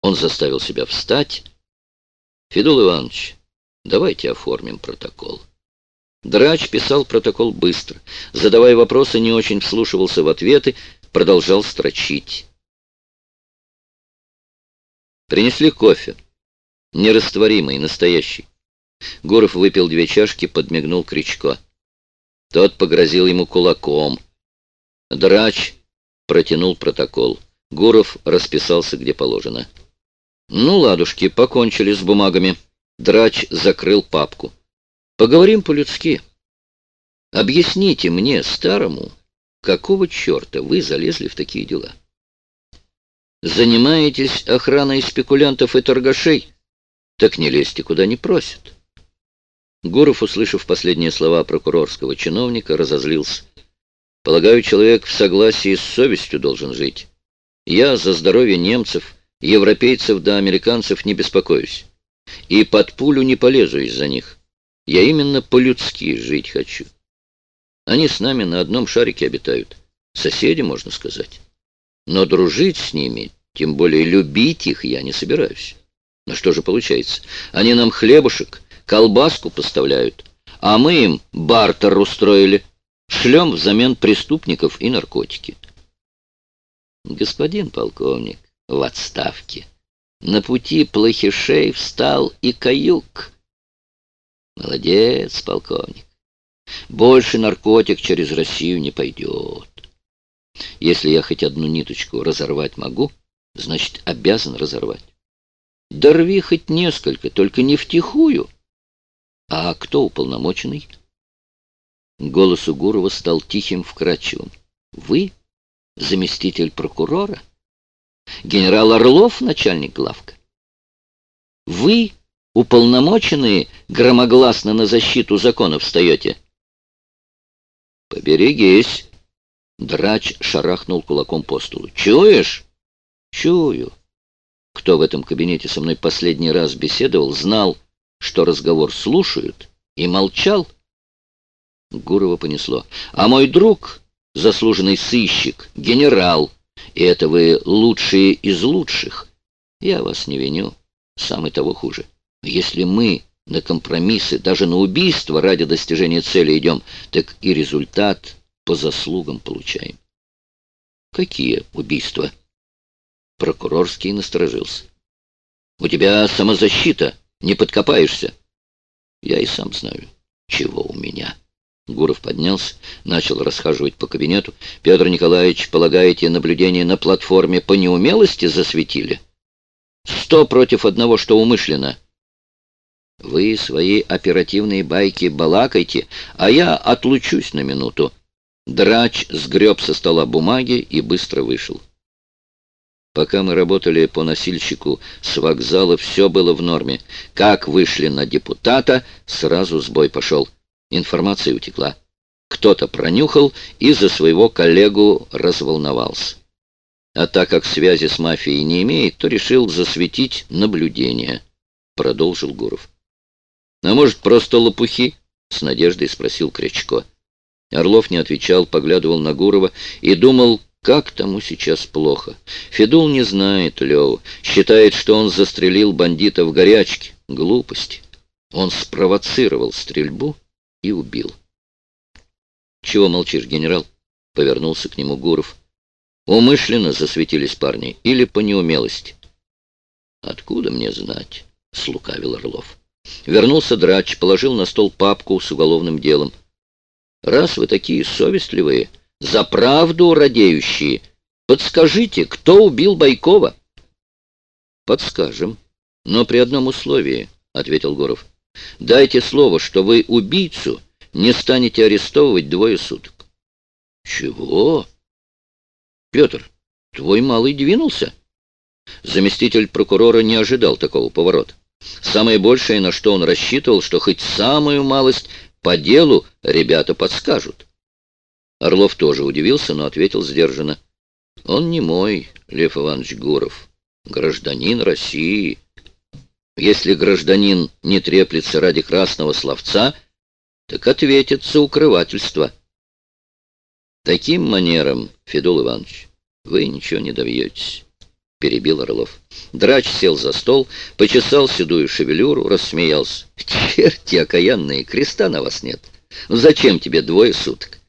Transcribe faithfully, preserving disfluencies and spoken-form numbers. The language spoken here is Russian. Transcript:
Он заставил себя встать. «Федул Иванович, давайте оформим протокол». Драч писал протокол быстро, задавая вопросы, не очень вслушивался в ответы, продолжал строчить. Принесли кофе. Нерастворимый, настоящий. Гуров выпил две чашки, подмигнул Кричко. Тот погрозил ему кулаком. Драч протянул протокол. Гуров расписался, где положено. «Ну, ладушки, покончили с бумагами». Драч закрыл папку. «Поговорим по-людски. Объясните мне, старому, какого черта вы залезли в такие дела? Занимаетесь охраной спекулянтов и торгашей? Так не лезьте, куда не просят». Гуров, услышав последние слова прокурорского чиновника, разозлился. «Полагаю, человек в согласии с совестью должен жить. Я за здоровье немцев, европейцев да американцев не беспокоюсь. И под пулю не полезу из-за них. Я именно по-людски жить хочу. Они с нами на одном шарике обитают. Соседи, можно сказать. Но дружить с ними, тем более любить их, я не собираюсь. Но что же получается? Они нам хлебушек, колбаску поставляют, а мы им бартер устроили. Шлем взамен преступников и наркотики». «Господин полковник в отставке, на пути плохишей встал и каюк». «Молодец, полковник. Больше наркотик через Россию не пойдет. Если я хоть одну ниточку разорвать могу, значит, обязан разорвать. Да рви хоть несколько, только не втихую. А кто уполномоченный?» Голос у Гурова стал тихим, вкрадчивым. «Вы? Заместитель прокурора? Генерал Орлов, начальник главка? Вы, уполномоченные, громогласно на защиту закона встаете?» «Поберегись!» Драч шарахнул кулаком по столу. «Чуешь?» «Чую. Кто в этом кабинете со мной последний раз беседовал, знал, что разговор слушают, и молчал». Гурова понесло. «А мой друг, заслуженный сыщик, генерал, и это вы лучшие из лучших. Я вас не виню, сам и того хуже. Если мы на компромиссы, даже на убийство ради достижения цели идем, так и результат по заслугам получаем». «Какие убийства?» Прокурорский насторожился. «У тебя самозащита, не подкопаешься». «Я и сам знаю, чего у меня». Гуров поднялся, начал расхаживать по кабинету. «Петр Николаевич, полагаете, наблюдение на платформе по неумелости засветили? Сто против одного, что умышленно. Вы свои оперативные байки балакайте, а я отлучусь на минуту». Драч сгреб со стола бумаги и быстро вышел. Пока мы работали по носильщику с вокзала, все было в норме. Как вышли на депутата, сразу сбой пошел. Информация утекла. Кто-то пронюхал и за своего коллегу разволновался. А так как связи с мафией не имеет, то решил засветить наблюдение, продолжил Гуров. «А может, просто лопухи?» — с надеждой спросил Крячко. Орлов не отвечал, поглядывал на Гурова и думал, как тому сейчас плохо. Федул не знает Леву, считает, что он застрелил бандита в горячке. Глупости. Он спровоцировал стрельбу и убил. «Чего молчишь, генерал?» — повернулся к нему Гуров. «Умышленно засветились парни или по неумелости?» «Откуда мне знать?» — слукавил Орлов. Вернулся Драч, положил на стол папку с уголовным делом. «Раз вы такие совестливые, за правду радеющие, подскажите, кто убил Байкова?» «Подскажем, но при одном условии», — ответил Гуров. «Дайте слово, что вы убийцу не станете арестовывать двое суток». «Чего?» «Петр, твой малый двинулся?» Заместитель прокурора не ожидал такого поворота. Самое большее, на что он рассчитывал, что хоть самую малость по делу ребята подскажут. Орлов тоже удивился, но ответил сдержанно. «Он не мой, Лев Иванович Гуров, гражданин России. Если гражданин не треплется ради красного словца, так ответит за укрывательство. Таким манером, Федул Иванович, вы ничего не добьетесь. перебил Орлов. Драч сел за стол, почесал седую шевелюру, рассмеялся. Черти окаянные, креста на вас нет. Зачем тебе двое суток?